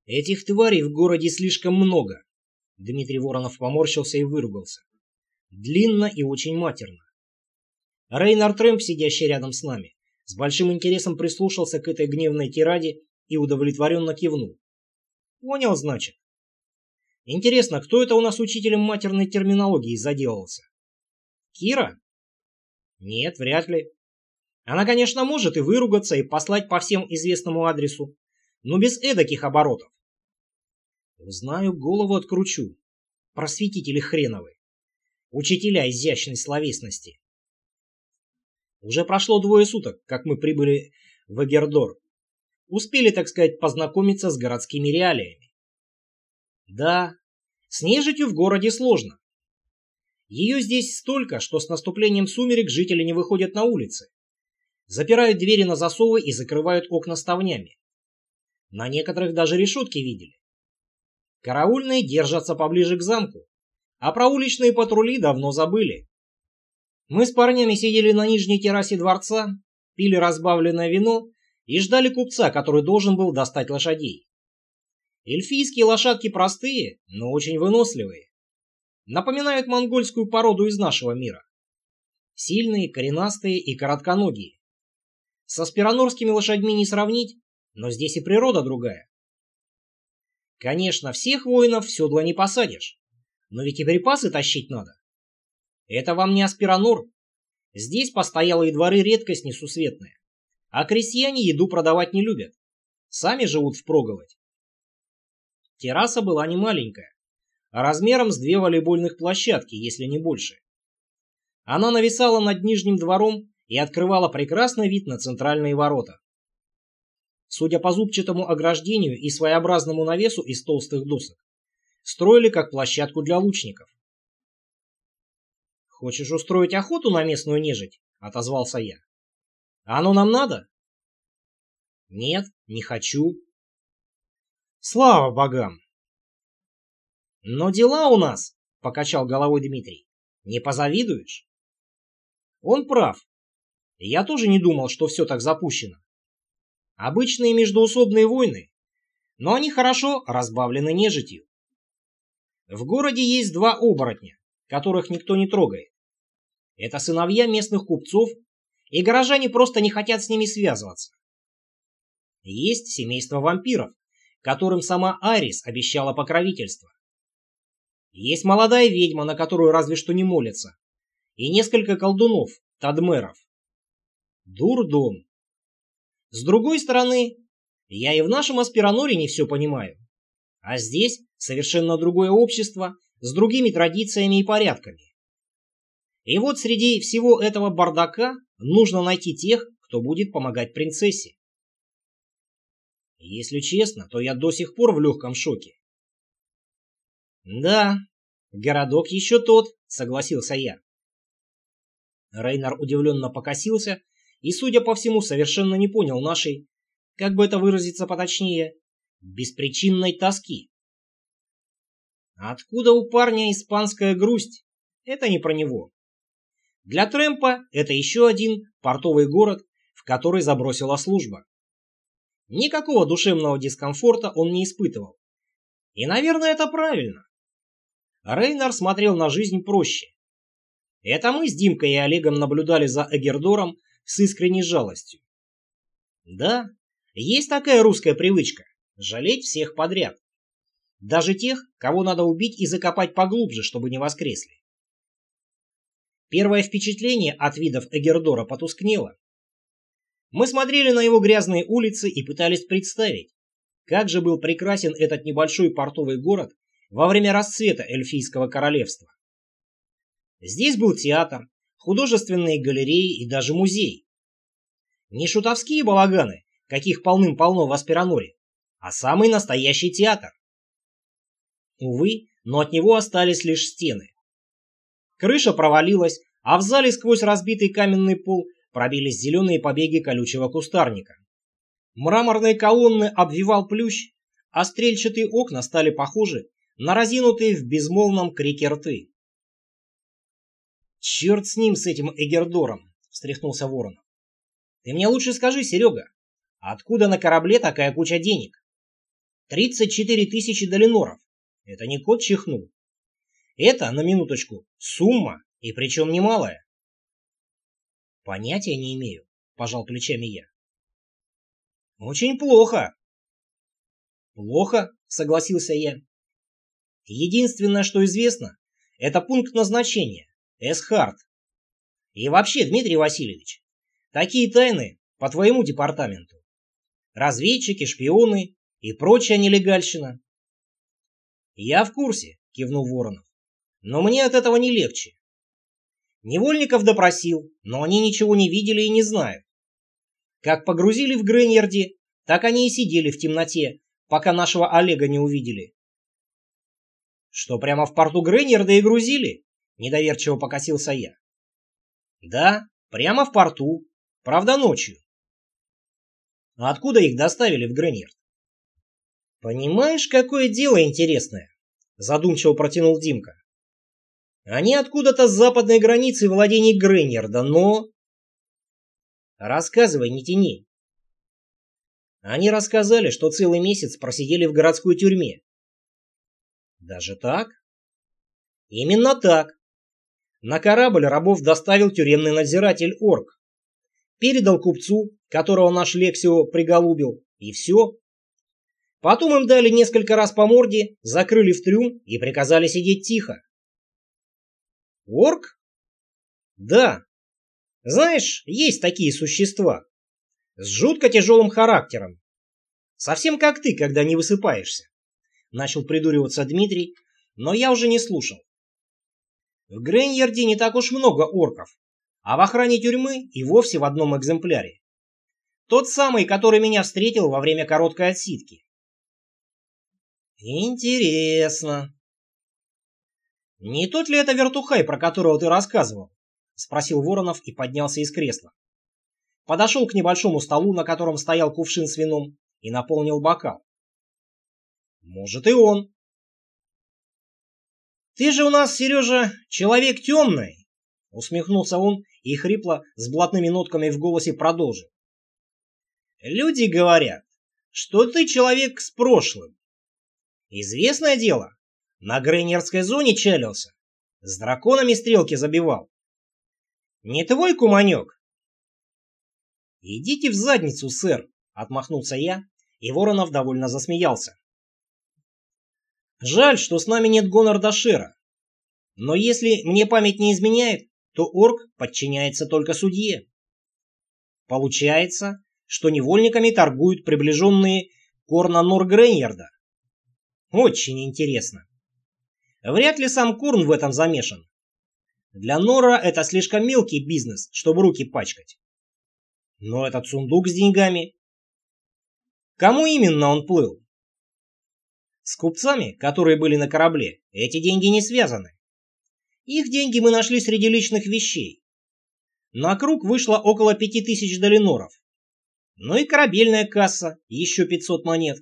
Этих тварей в городе слишком много. Дмитрий Воронов поморщился и выругался. Длинно и очень матерно. Рейнар Трэмп, сидящий рядом с нами, с большим интересом прислушался к этой гневной тираде и удовлетворенно кивнул. Понял, значит. Интересно, кто это у нас учителем матерной терминологии заделался? Кира? Нет, вряд ли. Она, конечно, может и выругаться, и послать по всем известному адресу, но без эдаких оборотов. Узнаю, голову откручу. Просветители хреновы. Учителя изящной словесности. Уже прошло 2 суток, как мы прибыли в Эгердор. Успели, так сказать, познакомиться с городскими реалиями. Да, с нежитью в городе сложно. Ее здесь столько, что с наступлением сумерек жители не выходят на улицы. Запирают двери на засовы и закрывают окна ставнями. На некоторых даже решетки видели. Караульные держатся поближе к замку, а про уличные патрули давно забыли. Мы с парнями сидели на нижней террасе дворца, пили разбавленное вино и ждали купца, который должен был достать лошадей. Эльфийские лошадки простые, но очень выносливые. Напоминают монгольскую породу из нашего мира. Сильные, коренастые и коротконогие. Со спиранорскими лошадьми не сравнить, но здесь и природа другая. Конечно, всех воинов в седло не посадишь, но ведь и припасы тащить надо. Это вам не Аспиранор. Здесь постоялые дворы редкость несусветная, а крестьяне еду продавать не любят. Сами живут впроголодь. Терраса была не маленькая, а размером с 2 волейбольных площадки, если не больше. Она нависала над нижним двором и открывала прекрасный вид на центральные ворота. Судя по зубчатому ограждению и своеобразному навесу из толстых досок, строили как площадку для лучников. «Хочешь устроить охоту на местную нежить?» — отозвался я. «А оно нам надо?» «Нет, не хочу». «Слава богам!» «Но дела у нас», — покачал головой Дмитрий. «Не позавидуешь?» Он прав. Я тоже не думал, что все так запущено. Обычные междоусобные войны, но они хорошо разбавлены нежитью. В городе есть 2 оборотня, которых никто не трогает. Это сыновья местных купцов, и горожане просто не хотят с ними связываться. Есть семейство вампиров, которым сама Айрис обещала покровительство. Есть молодая ведьма, на которую разве что не молятся, и несколько колдунов, тадмеров. Дурдом. С другой стороны, я и в нашем Аспираноре не все понимаю. А здесь совершенно другое общество с другими традициями и порядками. И вот среди всего этого бардака нужно найти тех, кто будет помогать принцессе. Если честно, то я до сих пор в легком шоке. Да, городок еще тот, согласился я. Рейнар удивленно покосился и, судя по всему, совершенно не понял нашей, как бы это выразиться поточнее, беспричинной тоски. Откуда у парня испанская грусть? Это не про него. Для Трэмпа это еще один портовый город, в который забросила служба. Никакого душевного дискомфорта он не испытывал. И, наверное, это правильно. Рейнар смотрел на жизнь проще. Это мы с Димкой и Олегом наблюдали за Эгердором с искренней жалостью. Да, есть такая русская привычка – жалеть всех подряд. Даже тех, кого надо убить и закопать поглубже, чтобы не воскресли. Первое впечатление от видов Эгердора потускнело. Мы смотрели на его грязные улицы и пытались представить, как же был прекрасен этот небольшой портовый город во время расцвета эльфийского королевства. Здесь был театр, художественные галереи и даже музей. Не шутовские балаганы, каких полным-полно в Аспираноре, а самый настоящий театр. Увы, но от него остались лишь стены. Крыша провалилась, а в зале сквозь разбитый каменный пол пробились зеленые побеги колючего кустарника. Мраморные колонны обвивал плющ, а стрельчатые окна стали похожи на разинутые в безмолвном крике рты. «Черт с ним, с этим Эгердором!» — встряхнулся Воронов. «Ты мне лучше скажи, Серега, откуда на корабле такая куча денег?» 34 тысячи долиноров. Это не кот чихнул. Это, на минуточку, сумма, и причем немалая. Понятия не имею, пожал плечами я. Очень плохо. Плохо, согласился я. Единственное, что известно, это пункт назначения, Эсхарт. И вообще, Дмитрий Васильевич, такие тайны по твоему департаменту. Разведчики, шпионы и прочая нелегальщина. Я в курсе, кивнул Воронов. Но мне от этого не легче. Невольников допросил, но они ничего не видели и не знают. Как погрузили в Грейньярде, так они и сидели в темноте, пока нашего Олега не увидели. Что, прямо в порту Грейньярда и грузили? Недоверчиво покосился я. Да, прямо в порту, правда ночью. А откуда их доставили в Грейньярд? Понимаешь, какое дело интересное? Задумчиво протянул Димка. Они откуда-то с западной границы владений Грейньярда, но... Рассказывай, не тяни. Они рассказали, что целый месяц просидели в городской тюрьме. Даже так? Именно так. На корабль рабов доставил тюремный надзиратель Орк. Передал купцу, которого наш Лексио приголубил, и все. Потом им дали несколько раз по морде, закрыли в трюм и приказали сидеть тихо. Орк? Да. Знаешь, есть такие существа. С жутко тяжелым характером. Совсем как ты, когда не высыпаешься. Начал придуриваться Дмитрий, но я уже не слушал. В Грейньярде не так уж много орков, а в охране тюрьмы и вовсе в одном экземпляре. Тот самый, который меня встретил во время короткой отсидки. Интересно. Не тот ли это вертухай, про которого ты рассказывал? Спросил Воронов и поднялся из кресла. Подошел к небольшому столу, на котором стоял кувшин с вином, и наполнил бокал. Может, и он. Ты же у нас, Сережа, человек темный, усмехнулся он и хрипло с блатными нотками в голосе продолжил. Люди говорят, что ты человек с прошлым. Известное дело, на Грейньярдской зоне чалился, с драконами стрелки забивал. Не твой куманек? Идите в задницу, сэр, отмахнулся я, и Воронов довольно засмеялся. Жаль, что с нами нет Гонор-Дашера. Но если мне память не изменяет, то орк подчиняется только судье. Получается, что невольниками торгуют приближенные Корна Нор-Грейньярда. Очень интересно. Вряд ли сам Корн в этом замешан. Для Нора это слишком мелкий бизнес, чтобы руки пачкать. Но этот сундук с деньгами... Кому именно он плыл? С купцами, которые были на корабле, эти деньги не связаны. Их деньги мы нашли среди личных вещей. На круг вышло около 5000 долиноров. Ну и корабельная касса, еще 500 монет.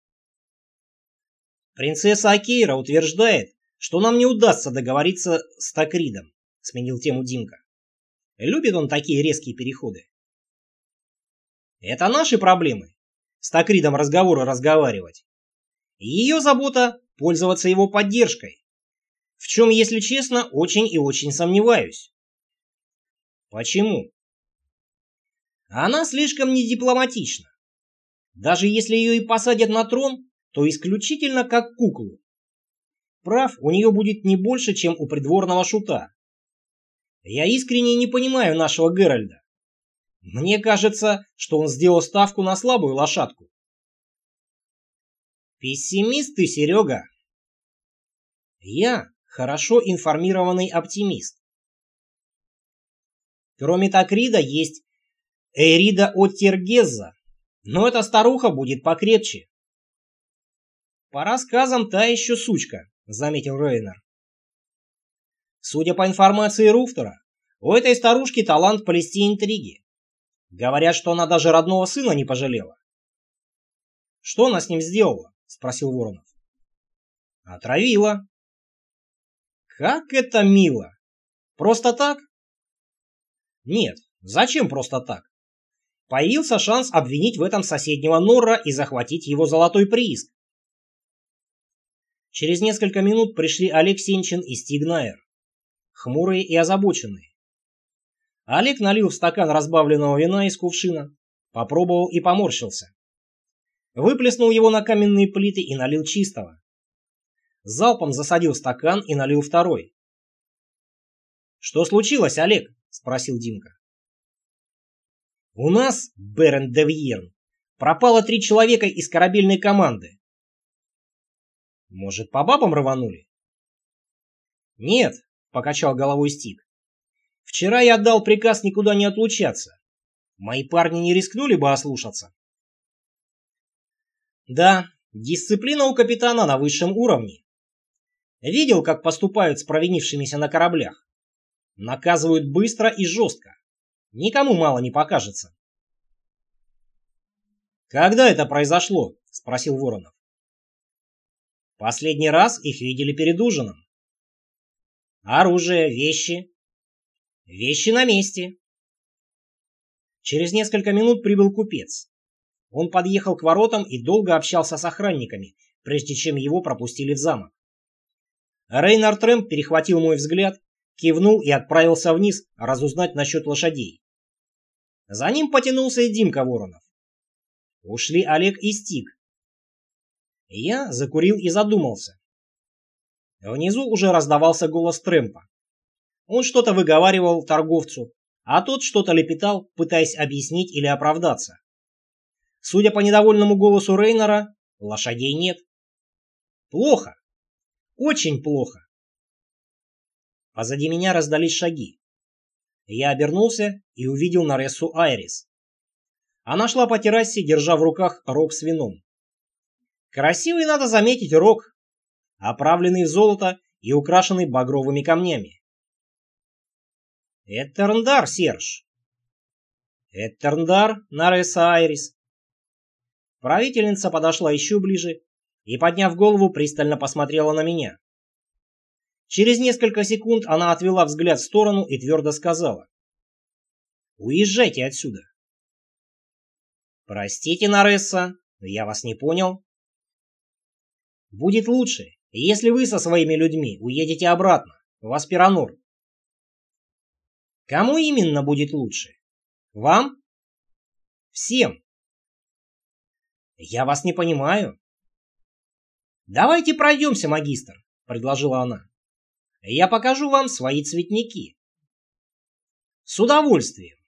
Принцесса Акейра утверждает, что нам не удастся договориться с Такридом, сменил тему Димка. Любит он такие резкие переходы. Это наши проблемы, с Такридом разговоры разговаривать. Ее забота – пользоваться его поддержкой, в чем, если честно, очень и очень сомневаюсь. Почему? Она слишком недипломатична. Даже если ее и посадят на трон, то исключительно как куклу. Прав у нее будет не больше, чем у придворного шута. Я искренне не понимаю нашего Геральда. Мне кажется, что он сделал ставку на слабую лошадку. Пессимист ты, Серега. Я хорошо информированный оптимист. Кроме Такрида есть Эрида Оттергеза, но эта старуха будет покрепче. По рассказам, та еще сучка, заметил Рейнер. Судя по информации Руфтера, у этой старушки талант плести интриги. Говорят, что она даже родного сына не пожалела. Что она с ним сделала? Спросил Воронов. Отравила. Как это мило. Просто так? Нет, зачем просто так? Появился шанс обвинить в этом соседнего Норра и захватить его золотой прииск. Через несколько минут пришли Олег Сенчин и Стиг Найер, хмурые и озабоченные. Олег налил в стакан разбавленного вина из кувшина, попробовал и поморщился. Выплеснул его на каменные плиты и налил чистого. Залпом засадил стакан и налил второй. «Что случилось, Олег?» — спросил Димка. «У нас, Берен де Вьерн, пропало 3 человека из корабельной команды». «Может, по бабам рванули?» «Нет», — покачал головой Стиг. «Вчера я отдал приказ никуда не отлучаться. Мои парни не рискнули бы ослушаться». «Да, дисциплина у капитана на высшем уровне. Видел, как поступают с провинившимися на кораблях? Наказывают быстро и жестко. Никому мало не покажется». «Когда это произошло?» — спросил Воронов. «Последний раз их видели перед ужином». «Оружие, вещи?» «Вещи на месте». Через несколько минут прибыл купец. Он подъехал к воротам и долго общался с охранниками, прежде чем его пропустили в замок. Рейнар Трэмп перехватил мой взгляд, кивнул и отправился вниз разузнать насчет лошадей. За ним потянулся и Димка Воронов. Ушли Олег и Стиг. Я закурил и задумался. Внизу уже раздавался голос Трэмпа. Он что-то выговаривал торговцу, а тот что-то лепетал, пытаясь объяснить или оправдаться. Судя по недовольному голосу Рейнора, лошадей нет. Плохо. Очень плохо. Позади меня раздались шаги. Я обернулся и увидел Нарессу Айрис. Она шла по террасе, держа в руках рог с вином. Красивый, надо заметить, рог, оправленный в золото и украшенный багровыми камнями. «Этерндар, Серж!» «Этерндар, Наресса Айрис!» Правительница подошла еще ближе и, подняв голову, пристально посмотрела на меня. Через несколько секунд она отвела взгляд в сторону и твердо сказала: «Уезжайте отсюда». «Простите, Наресса, я вас не понял». «Будет лучше, если вы со своими людьми уедете обратно, в Аспиранор». «Кому именно будет лучше? Вам?» «Всем». «Я вас не понимаю». «Давайте пройдемся, магистр», — предложила она. «Я покажу вам свои цветники». «С удовольствием».